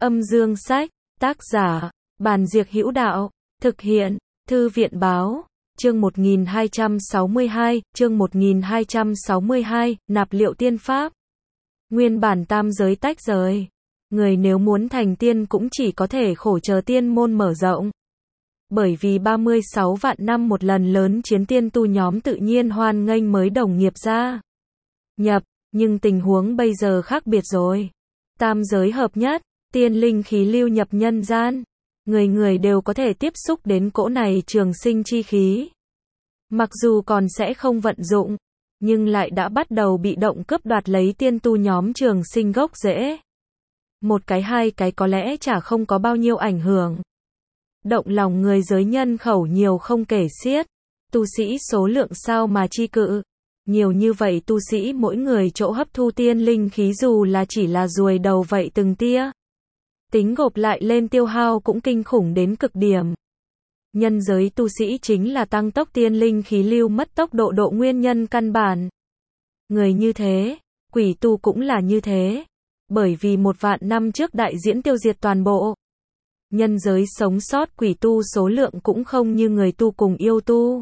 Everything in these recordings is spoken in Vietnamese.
Âm Dương Sách, tác giả, Bàn Diệc Hữu Đạo, thực hiện, Thư viện Báo, chương 1262, nạp liệu tiên pháp. Nguyên bản tam giới tách rời. Người nếu muốn thành tiên cũng chỉ có thể khổ chờ tiên môn mở rộng. Bởi vì 36 vạn năm một lần lớn chiến tiên tu nhóm tự nhiên hoan nghênh mới đồng nghiệp gia nhập, nhưng tình huống bây giờ khác biệt rồi. Tam giới hợp nhất, tiên linh khí lưu nhập nhân gian. Người người đều có thể tiếp xúc đến cỗ này trường sinh chi khí. Mặc dù còn sẽ không vận dụng, nhưng lại đã bắt đầu bị động cướp đoạt lấy tiên tu nhóm trường sinh gốc rễ. Một cái hai cái có lẽ chả không có bao nhiêu ảnh hưởng. Động lòng người giới nhân khẩu nhiều không kể xiết. Tu sĩ số lượng sao mà chi cự. Nhiều như vậy tu sĩ mỗi người chỗ hấp thu tiên linh khí dù là chỉ là ruồi đầu vậy từng tia. Tính gộp lại lên tiêu hao cũng kinh khủng đến cực điểm. Nhân giới tu sĩ chính là tăng tốc tiên linh khí lưu mất tốc độ nguyên nhân căn bản. Người như thế, quỷ tu cũng là như thế. Bởi vì 1 vạn năm trước đại diễn tiêu diệt toàn bộ. Nhân giới sống sót quỷ tu số lượng cũng không như người tu cùng yêu tu.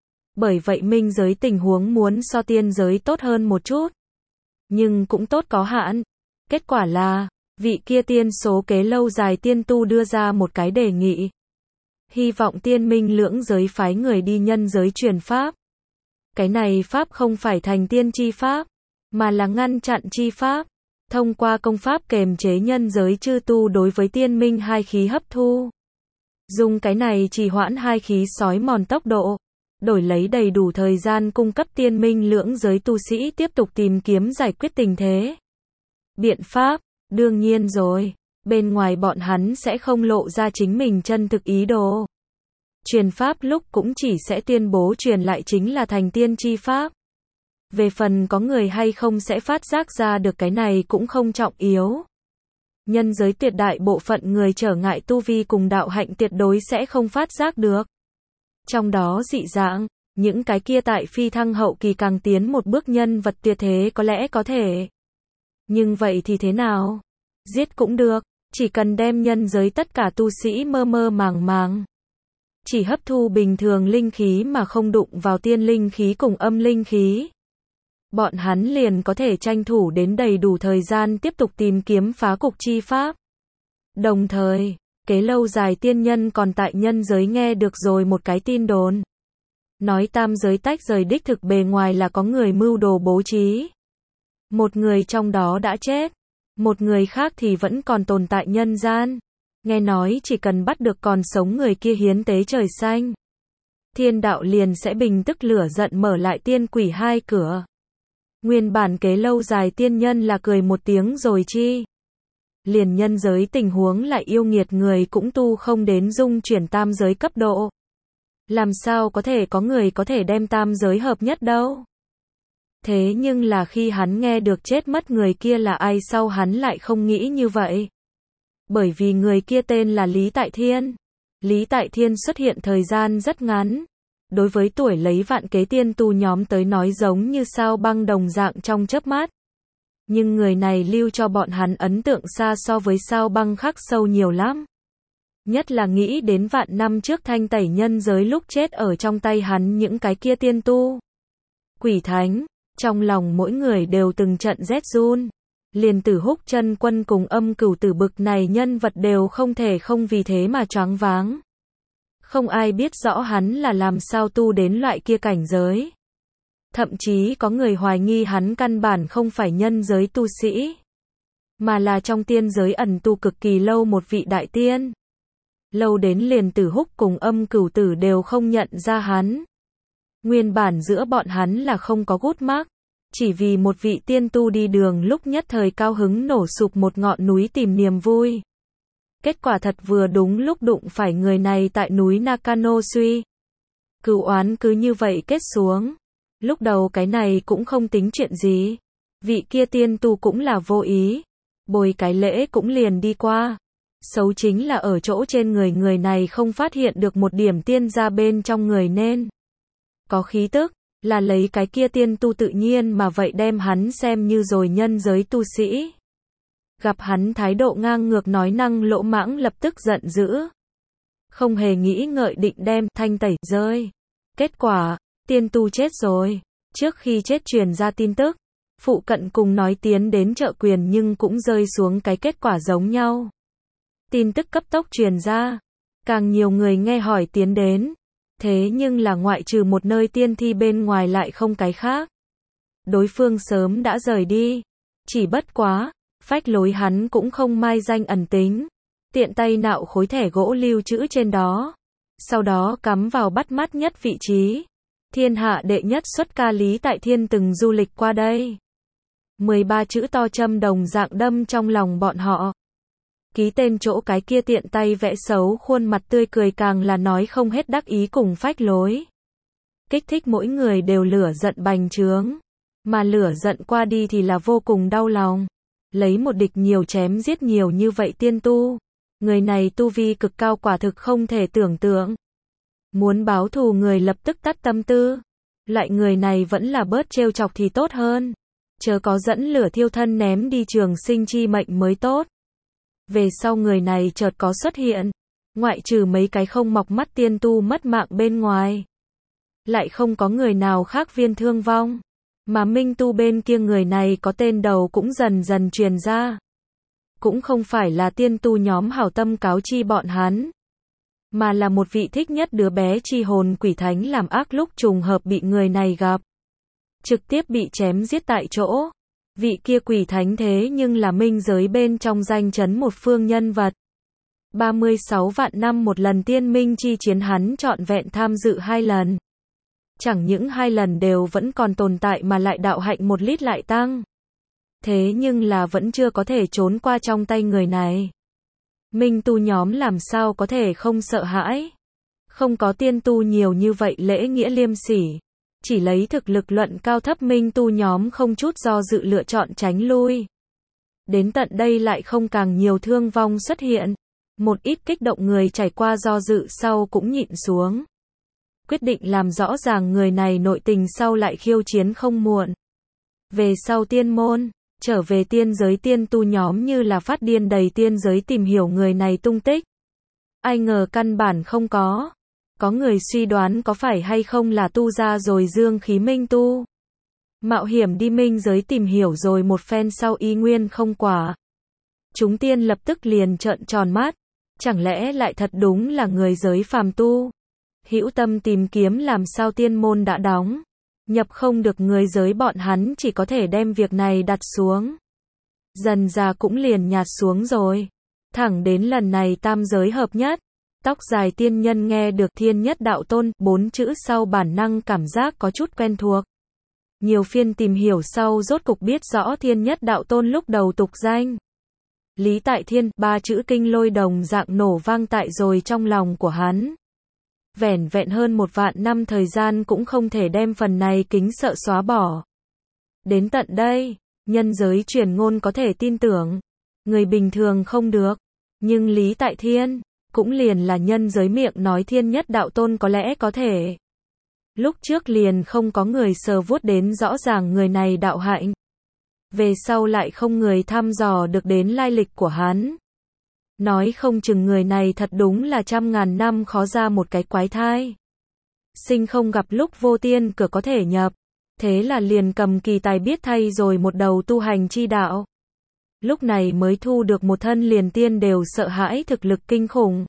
Bởi vậy minh giới tình huống muốn so tiên giới tốt hơn một chút. Nhưng cũng tốt có hạn. Kết quả là, vị kia tiên số kế lâu dài tiên tu đưa ra một cái đề nghị. Hy vọng tiên minh lưỡng giới phái người đi nhân giới truyền pháp. Cái này pháp không phải thành tiên chi pháp, mà là ngăn chặn chi pháp. Thông qua công pháp kềm chế nhân giới chư tu đối với tiên minh hai khí hấp thu. Dùng cái này trì hoãn hai khí sói mòn tốc độ. Đổi lấy đầy đủ thời gian cung cấp tiên minh lưỡng giới tu sĩ tiếp tục tìm kiếm giải quyết tình thế. Biện pháp, đương nhiên rồi, bên ngoài bọn hắn sẽ không lộ ra chính mình chân thực ý đồ. Truyền pháp lúc cũng chỉ sẽ tuyên bố truyền lại chính là thành tiên chi pháp. Về phần có người hay không sẽ phát giác ra được cái này cũng không trọng yếu. Nhân giới tuyệt đại bộ phận người trở ngại tu vi cùng đạo hạnh tuyệt đối sẽ không phát giác được. Trong đó dị dạng, những cái kia tại phi thăng hậu kỳ càng tiến một bước nhân vật tuyệt thế có lẽ có thể. Nhưng vậy thì thế nào? Giết cũng được, chỉ cần đem nhân giới tất cả tu sĩ mơ mơ màng màng. Chỉ hấp thu bình thường linh khí mà không đụng vào tiên linh khí cùng âm linh khí. Bọn hắn liền có thể tranh thủ đến đầy đủ thời gian tiếp tục tìm kiếm phá cục chi pháp. Đồng thời, kế lâu dài tiên nhân còn tại nhân giới nghe được rồi một cái tin đồn. Nói tam giới tách rời đích thực bề ngoài là có người mưu đồ bố trí. Một người trong đó đã chết. Một người khác thì vẫn còn tồn tại nhân gian. Nghe nói chỉ cần bắt được còn sống người kia hiến tế trời xanh. Thiên đạo liền sẽ bình tức lửa giận mở lại tiên quỷ hai cửa. Nguyên bản kế lâu dài tiên nhân là cười một tiếng rồi chi. Liền nhân giới tình huống lại yêu nghiệt người cũng tu không đến dung chuyển tam giới cấp độ. Làm sao có thể có người có thể đem tam giới hợp nhất đâu. Thế nhưng là khi hắn nghe được chết mất người kia là ai sau hắn lại không nghĩ như vậy. Bởi vì người kia tên là Lý Tại Thiên. Lý Tại Thiên xuất hiện thời gian rất ngắn. Đối với tuổi lấy vạn kế tiên tu nhóm tới nói giống như sao băng đồng dạng trong chớp mắt. Nhưng người này lưu cho bọn hắn ấn tượng xa so với sao băng khắc sâu nhiều lắm. Nhất là nghĩ đến vạn năm trước thanh tẩy nhân giới lúc chết ở trong tay hắn những cái kia tiên tu. Quỷ thánh, trong lòng mỗi người đều từng trận rét run. Liền Tử Húc Chân Quân cùng Âm Cửu Tử bực này nhân vật đều không thể không vì thế mà choáng váng. Không ai biết rõ hắn là làm sao tu đến loại kia cảnh giới. Thậm chí có người hoài nghi hắn căn bản không phải nhân giới tu sĩ, mà là trong tiên giới ẩn tu cực kỳ lâu một vị đại tiên. Lâu đến liền Tử Húc cùng Âm Cửu Tử đều không nhận ra hắn. Nguyên bản giữa bọn hắn là không có gút mắc, chỉ vì một vị tiên tu đi đường lúc nhất thời cao hứng nổ sụp một ngọn núi tìm niềm vui. Kết quả thật vừa đúng lúc đụng phải người này tại núi Nakano Suy. Cửu oán cứ như vậy kết xuống. Lúc đầu cái này cũng không tính chuyện gì. Vị kia tiên tu cũng là vô ý. Bồi cái lễ cũng liền đi qua. Xấu chính là ở chỗ trên người này không phát hiện được một điểm tiên ra bên trong người nên. Có khí tức, là lấy cái kia tiên tu tự nhiên mà vậy đem hắn xem như rồi nhân giới tu sĩ. gặp hắn thái độ ngang ngược nói năng lỗ mãng lập tức giận dữ. Không hề nghĩ ngợi định đem thanh tẩy rơi. Kết quả, tiên tu chết rồi. Trước khi chết truyền ra tin tức, phụ cận cùng nói tiến đến trợ quyền nhưng cũng rơi xuống cái kết quả giống nhau. Tin tức cấp tốc truyền ra, càng nhiều người nghe hỏi tiến đến. Thế nhưng là ngoại trừ một nơi tiên thi bên ngoài lại không cái khác. Đối phương sớm đã rời đi. Chỉ bất quá, phách lối hắn cũng không mai danh ẩn tính. Tiện tay nạo khối thẻ gỗ lưu trữ trên đó. Sau đó cắm vào bắt mắt nhất vị trí. Thiên hạ đệ nhất xuất ca Lý Tại Thiên từng du lịch qua đây. 13 chữ to châm đồng dạng đâm trong lòng bọn họ. Ký tên chỗ cái kia tiện tay vẽ xấu khuôn mặt tươi cười càng là nói không hết đắc ý cùng phách lối. Kích thích mỗi người đều lửa giận bành trướng. Mà lửa giận qua đi thì là vô cùng đau lòng. Lấy một địch nhiều chém giết nhiều như vậy tiên tu. Người này tu vi cực cao quả thực không thể tưởng tượng. Muốn báo thù người lập tức tắt tâm tư. Lại người này vẫn là bớt trêu chọc thì tốt hơn. Chớ có dẫn lửa thiêu thân ném đi trường sinh chi mệnh mới tốt. Về sau người này chợt có xuất hiện. Ngoại trừ mấy cái không mọc mắt tiên tu mất mạng bên ngoài. Lại không có người nào khác viên thương vong. Mà minh tu bên kia người này có tên đầu cũng dần dần truyền ra. Cũng không phải là tiên tu nhóm hảo tâm cáo chi bọn hắn. Mà là một vị thích nhất đứa bé chi hồn quỷ thánh làm ác lúc trùng hợp bị người này gặp. Trực tiếp bị chém giết tại chỗ. Vị kia quỷ thánh thế nhưng là minh giới bên trong danh chấn một phương nhân vật. 36 vạn năm một lần tiên minh chi chiến hắn trọn vẹn tham dự 2 lần. Chẳng những 2 lần đều vẫn còn tồn tại mà lại đạo hạnh 1 lít lại tăng. Thế nhưng là vẫn chưa có thể trốn qua trong tay người này. Minh tu nhóm làm sao có thể không sợ hãi. Không có tiên tu nhiều như vậy lễ nghĩa liêm sỉ. Chỉ lấy thực lực luận cao thấp minh tu nhóm không chút do dự lựa chọn tránh lui. Đến tận đây lại không càng nhiều thương vong xuất hiện. Một ít kích động người trải qua do dự sau cũng nhịn xuống. Quyết định làm rõ ràng người này nội tình sau lại khiêu chiến không muộn. Về sau tiên môn, trở về tiên giới tiên tu nhóm như là phát điên đầy tiên giới tìm hiểu người này tung tích. Ai ngờ căn bản không có. Có người suy đoán có phải hay không là tu ra rồi dương khí minh tu. Mạo hiểm đi minh giới tìm hiểu rồi một phen sau y nguyên không quả. Chúng tiên lập tức liền trợn tròn mắt. Chẳng lẽ lại thật đúng là người giới phàm tu. Hữu tâm tìm kiếm làm sao tiên môn đã đóng. Nhập không được người giới bọn hắn chỉ có thể đem việc này đặt xuống. Dần ra cũng liền nhạt xuống rồi. Thẳng đến lần này tam giới hợp nhất. Tóc dài tiên nhân nghe được thiên nhất đạo tôn 4 chữ sau bản năng cảm giác có chút quen thuộc. Nhiều phiên tìm hiểu sau rốt cục biết rõ thiên nhất đạo tôn lúc đầu tục danh. Lý Tại Thiên 3 chữ kinh lôi đồng dạng nổ vang tại rồi trong lòng của hắn. Vẻn vẹn hơn 1 vạn năm thời gian cũng không thể đem phần này kính sợ xóa bỏ. Đến tận đây, nhân giới truyền ngôn có thể tin tưởng. Người bình thường không được. Nhưng Lý Tại Thiên cũng liền là nhân giới miệng nói thiên nhất đạo tôn có lẽ có thể. Lúc trước liền không có người sờ vuốt đến rõ ràng người này đạo hạnh. Về sau lại không người thăm dò được đến lai lịch của hắn. Nói không chừng người này thật đúng là 100.000 năm khó ra một cái quái thai. Sinh không gặp lúc vô tiên cửa có thể nhập. Thế là liền cầm kỳ tài biết thay rồi một đầu tu hành chi đạo. Lúc này mới thu được một thân liền tiên đều sợ hãi thực lực kinh khủng.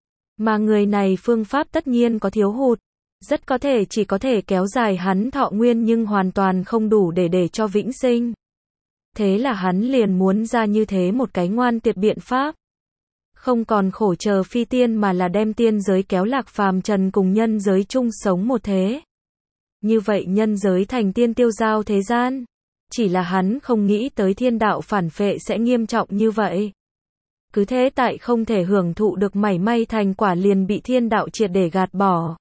Mà người này phương pháp tất nhiên có thiếu hụt. Rất có thể chỉ có thể kéo dài hắn thọ nguyên nhưng hoàn toàn không đủ để cho vĩnh sinh. Thế là hắn liền muốn ra như thế một cái ngoan tuyệt biện pháp. Không còn khổ chờ phi tiên mà là đem tiên giới kéo lạc phàm trần cùng nhân giới chung sống một thế. Như vậy nhân giới thành tiên tiêu giao thế gian. Chỉ là hắn không nghĩ tới thiên đạo phản phệ sẽ nghiêm trọng như vậy. Cứ thế tại không thể hưởng thụ được mảy may thành quả liền bị thiên đạo triệt để gạt bỏ.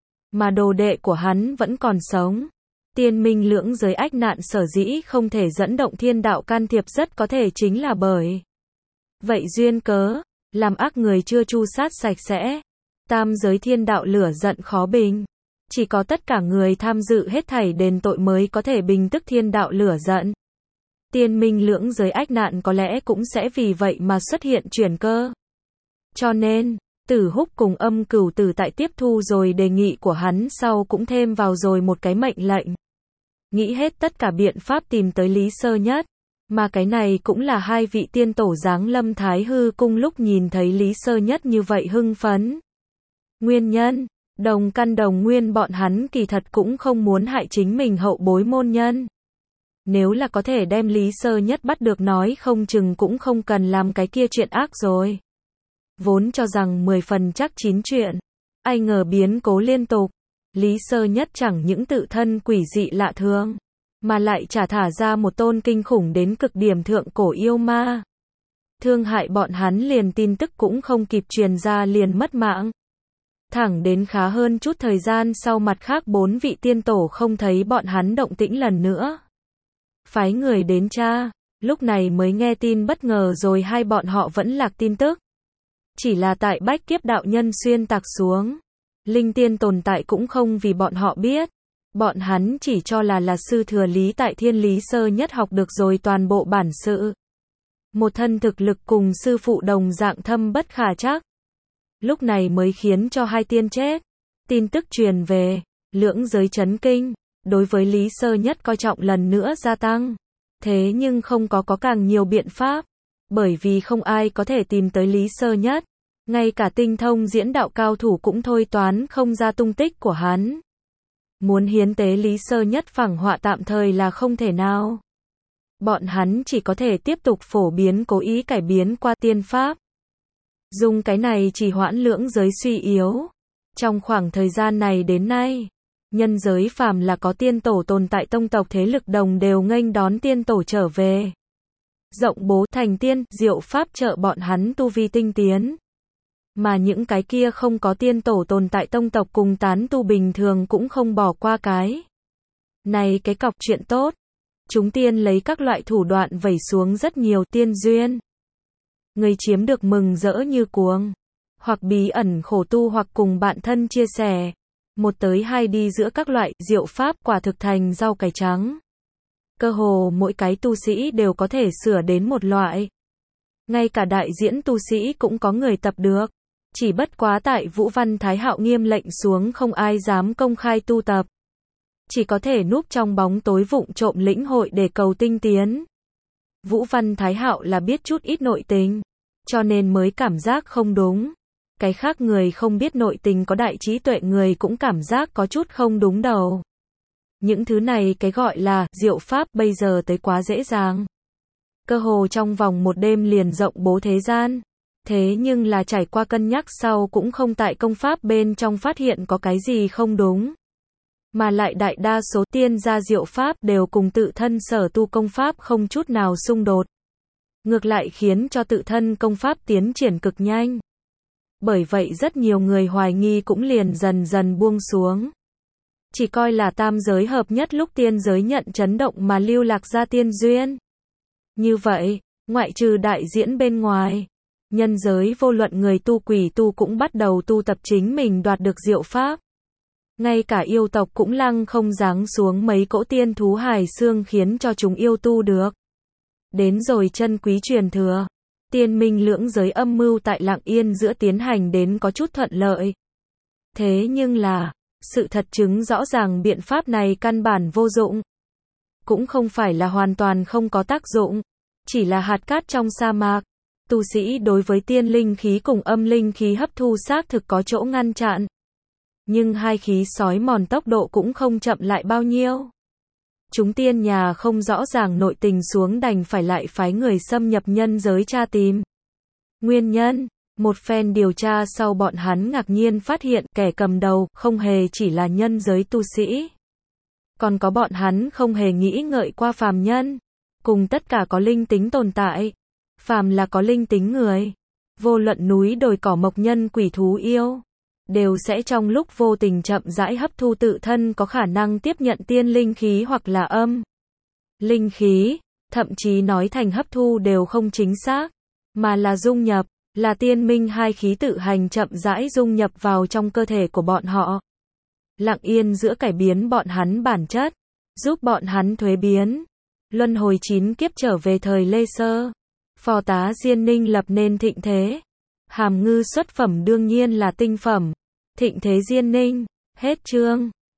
Mà đồ đệ của hắn vẫn còn sống. Tiên minh lưỡng giới ách nạn sở dĩ không thể dẫn động thiên đạo can thiệp rất có thể chính là bởi vậy duyên cớ, làm ác người chưa tru sát sạch sẽ. Tam giới thiên đạo lửa giận khó bình. Chỉ có tất cả người tham dự hết thảy đền tội mới có thể bình tức thiên đạo lửa giận. tiên minh lưỡng giới ách nạn có lẽ cũng sẽ vì vậy mà xuất hiện chuyển cơ. Cho nên, Tử Húc cùng Âm Cửu Tử tại tiếp thu rồi đề nghị của hắn sau cũng thêm vào rồi một cái mệnh lệnh. Nghĩ hết tất cả biện pháp tìm tới Lý Sơ Nhất. Mà cái này cũng là hai vị tiên tổ giáng lâm Thái Hư cung lúc nhìn thấy Lý Sơ Nhất như vậy hưng phấn. Nguyên nhân, đồng căn đồng nguyên bọn hắn kỳ thật cũng không muốn hại chính mình hậu bối môn nhân. Nếu là có thể đem Lý Sơ Nhất bắt được nói không chừng cũng không cần làm cái kia chuyện ác rồi. Vốn cho rằng 10 phần chắc 9 chuyện. Ai ngờ biến cố liên tục. Lý Sơ Nhất chẳng những tự thân quỷ dị lạ thường, mà lại trả thả ra một tôn kinh khủng đến cực điểm thượng cổ yêu ma. Thương hại bọn hắn liền tin tức cũng không kịp truyền ra liền mất mạng. Thẳng đến khá hơn chút thời gian sau mặt khác 4 vị tiên tổ không thấy bọn hắn động tĩnh lần nữa. Phái người đến tra, lúc này mới nghe tin bất ngờ rồi hai bọn họ vẫn lạc tin tức. Chỉ là tại bách kiếp đạo nhân xuyên tạc xuống. Linh tiên tồn tại cũng không vì bọn họ biết. Bọn hắn chỉ cho là sư thừa Lý tại Thiên Lý Sơ Nhất học được rồi toàn bộ bản sự. Một thân thực lực cùng sư phụ đồng dạng thâm bất khả trắc. Lúc này mới khiến cho hai tiên chết. Tin tức truyền về, lưỡng giới chấn kinh, đối với Lý Sơ Nhất coi trọng lần nữa gia tăng. Thế nhưng không có càng nhiều biện pháp. Bởi vì không ai có thể tìm tới Lý Sơ Nhất. Ngay cả tinh thông diễn đạo cao thủ cũng thôi toán không ra tung tích của hắn. Muốn hiến tế Lý Sơ Nhất phẳng họa tạm thời là không thể nào. Bọn hắn chỉ có thể tiếp tục phổ biến cố ý cải biến qua tiên pháp. Dùng cái này chỉ hoãn lưỡng giới suy yếu. Trong khoảng thời gian này đến nay, nhân giới phàm là có tiên tổ tồn tại tông tộc thế lực đồng đều nghênh đón tiên tổ trở về. Rộng bố thành tiên, diệu pháp trợ bọn hắn tu vi tinh tiến. Mà những cái kia không có tiên tổ tồn tại tông tộc cùng tán tu bình thường cũng không bỏ qua cái. Này cái cọc chuyện tốt. Chúng tiên lấy các loại thủ đoạn vẩy xuống rất nhiều tiên duyên. Người chiếm được mừng rỡ như cuồng. Hoặc bí ẩn khổ tu hoặc cùng bạn thân chia sẻ. Một tới hai đi giữa các loại diệu pháp quả thực thành rau cải trắng. Cơ hồ mỗi cái tu sĩ đều có thể sửa đến một loại. Ngay cả đại diễn tu sĩ cũng có người tập được. Chỉ bất quá tại Vũ Văn Thái Hạo nghiêm lệnh xuống không ai dám công khai tu tập. Chỉ có thể núp trong bóng tối vụng trộm lĩnh hội để cầu tinh tiến. Vũ Văn Thái Hạo là biết chút ít nội tình, cho nên mới cảm giác không đúng. Cái khác người không biết nội tình có đại trí tuệ người cũng cảm giác có chút không đúng đầu. Những thứ này cái gọi là diệu pháp bây giờ tới quá dễ dàng. Cơ hồ trong vòng một đêm liền rộng bố thế gian. Thế nhưng là trải qua cân nhắc sau cũng không tại công pháp bên trong phát hiện có cái gì không đúng. Mà lại đại đa số tiên gia diệu pháp đều cùng tự thân sở tu công pháp không chút nào xung đột. Ngược lại khiến cho tự thân công pháp tiến triển cực nhanh. Bởi vậy rất nhiều người hoài nghi cũng liền dần dần buông xuống. Chỉ coi là tam giới hợp nhất lúc tiên giới nhận chấn động mà lưu lạc ra tiên duyên. Như vậy, ngoại trừ đại diễn bên ngoài, nhân giới vô luận người tu quỷ tu cũng bắt đầu tu tập chính mình đoạt được diệu pháp. Ngay cả yêu tộc cũng lăng không giáng xuống mấy cỗ tiên thú hài xương khiến cho chúng yêu tu được. Đến rồi chân quý truyền thừa. Tiên minh lưỡng giới âm mưu tại Lặng Yên giữa tiến hành đến có chút thuận lợi. Thế nhưng là, sự thật chứng rõ ràng biện pháp này căn bản vô dụng. Cũng không phải là hoàn toàn không có tác dụng. Chỉ là hạt cát trong sa mạc. Tu sĩ đối với tiên linh khí cùng âm linh khí hấp thu xác thực có chỗ ngăn chặn. Nhưng hai khí sói mòn tốc độ cũng không chậm lại bao nhiêu. Chúng tiên nhà không rõ ràng nội tình xuống đành phải lại phái người xâm nhập nhân giới tra tìm. Nguyên nhân, một phen điều tra sau bọn hắn ngạc nhiên phát hiện kẻ cầm đầu không hề chỉ là nhân giới tu sĩ. Còn có bọn hắn không hề nghĩ ngợi qua phàm nhân. Cùng tất cả có linh tính tồn tại. Phàm là có linh tính người. Vô luận núi đồi cỏ mộc nhân quỷ thú yêu. Đều sẽ trong lúc vô tình chậm rãi hấp thu tự thân có khả năng tiếp nhận tiên linh khí hoặc là âm linh khí, thậm chí nói thành hấp thu đều không chính xác, mà là dung nhập, là tiên minh hai khí tự hành chậm rãi dung nhập vào trong cơ thể của bọn họ. Lặng Yên giữa cải biến bọn hắn bản chất, giúp bọn hắn thuế biến. Luân hồi 9 kiếp trở về thời Lê Sơ. Phò tá Diên Ninh lập nên thịnh thế. Hàm Ngư xuất phẩm đương nhiên là tinh phẩm. Thịnh thế Diên Ninh. Hết chương.